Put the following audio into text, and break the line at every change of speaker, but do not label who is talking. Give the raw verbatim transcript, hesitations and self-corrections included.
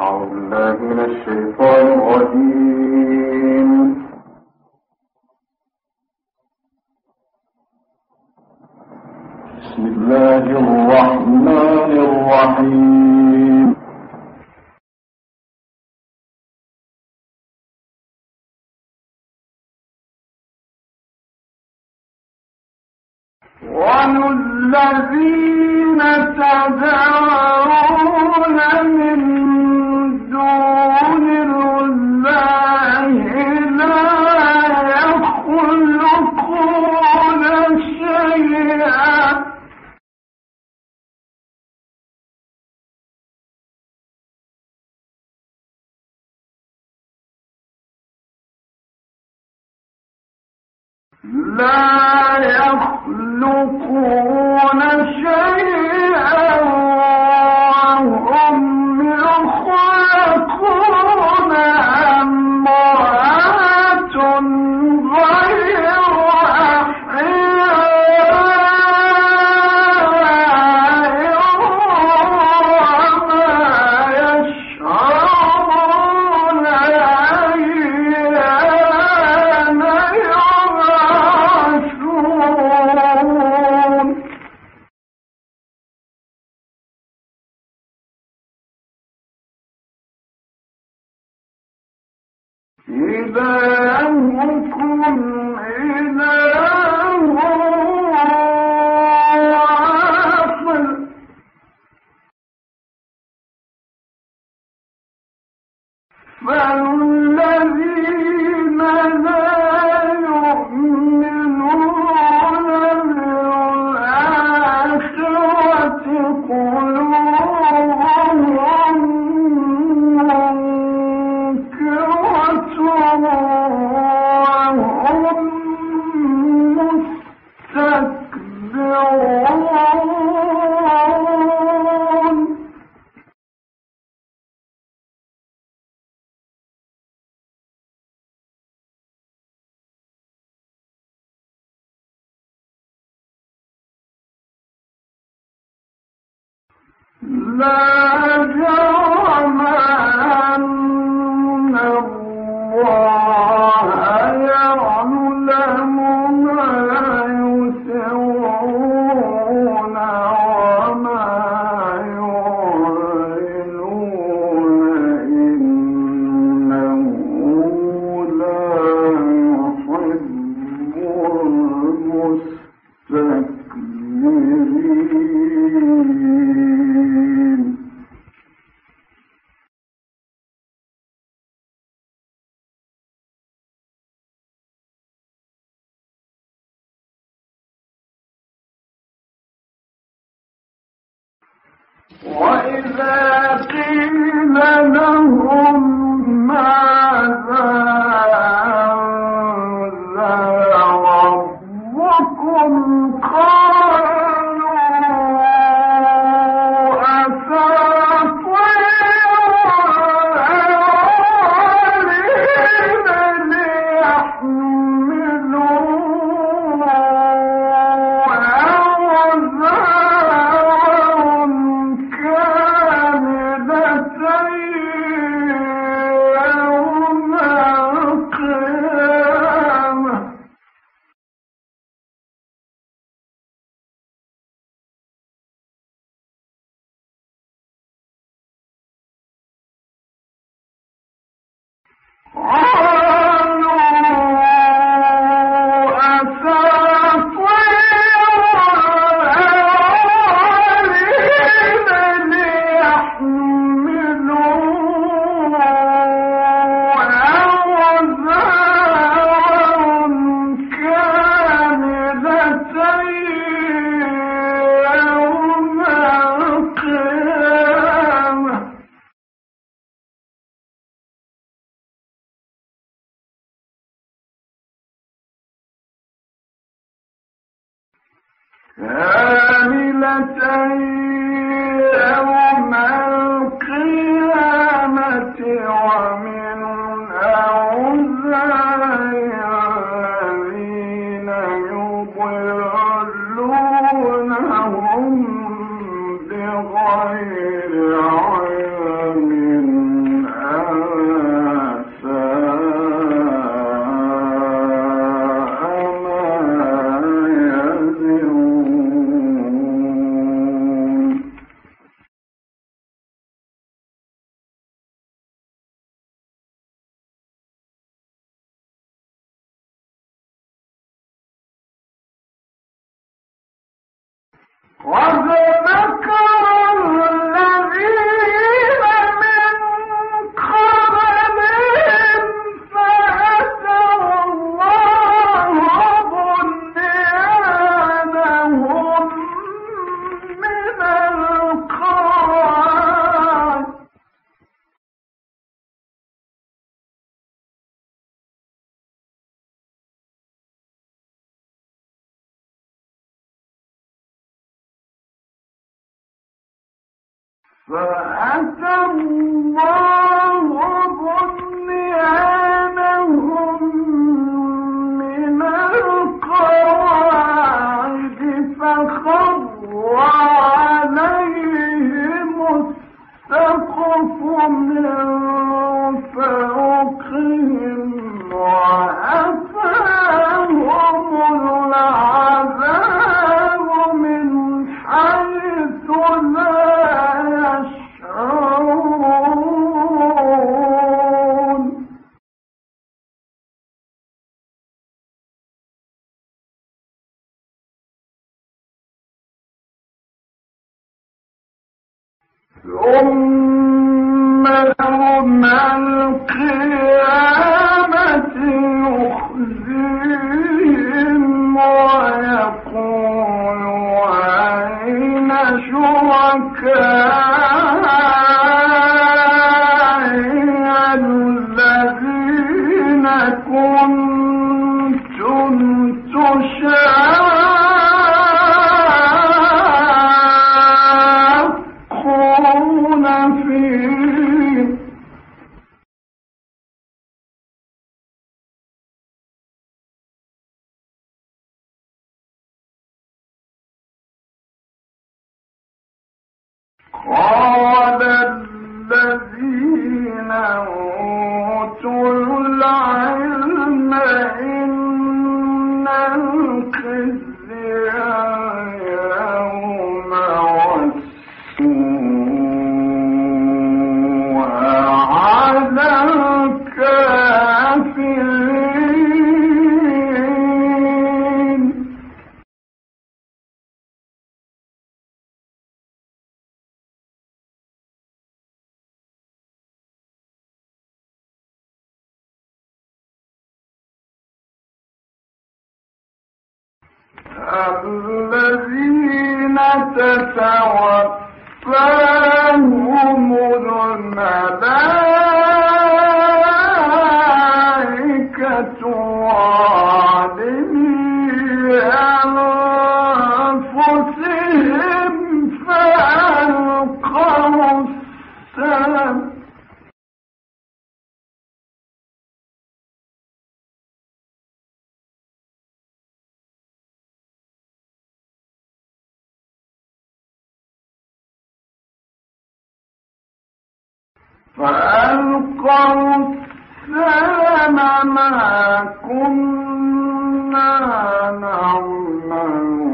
أعوذ بالله من الشيطان الرجيم. بسم الله الرحمن الرحيم. والذين تدعون من دون الله لا يخلقون شيئا لا يخلقون شيئا وهم يخلقون أموات غير أحياء وما يشعرون أيان يبعثون. إلهكم إله واحد فالذين لا يؤمنون بالآخرة قلوبهم منكرة وهم مستكبرون. لا جرم أن الله يعلم ما يسرون وما يعلنون إنه لا يحب المستكبرين. وإذا قيل لهم ماذا أنزل ربكم قالوا أساطير الأولين ليحملوا كاملة يوم القيامة ومن أوزار الذين يضلونهم بغير علم فأتى الله بنيانهم من القواعد فخر عليهم السقف من فوقهم وأتاهم العذاب من حيث لا ثم يوم القيامة يخزيهم ويقول أين شركائي الذين كنتم تشاقون فيه قال الذين أوتوا العلم إن الخزي اليوم والسوء على الكافرين الذين تتوفاهم الملائكة ظالمي أنفسهم فألقوا السلم فألقوا السلم ما كنا نعمل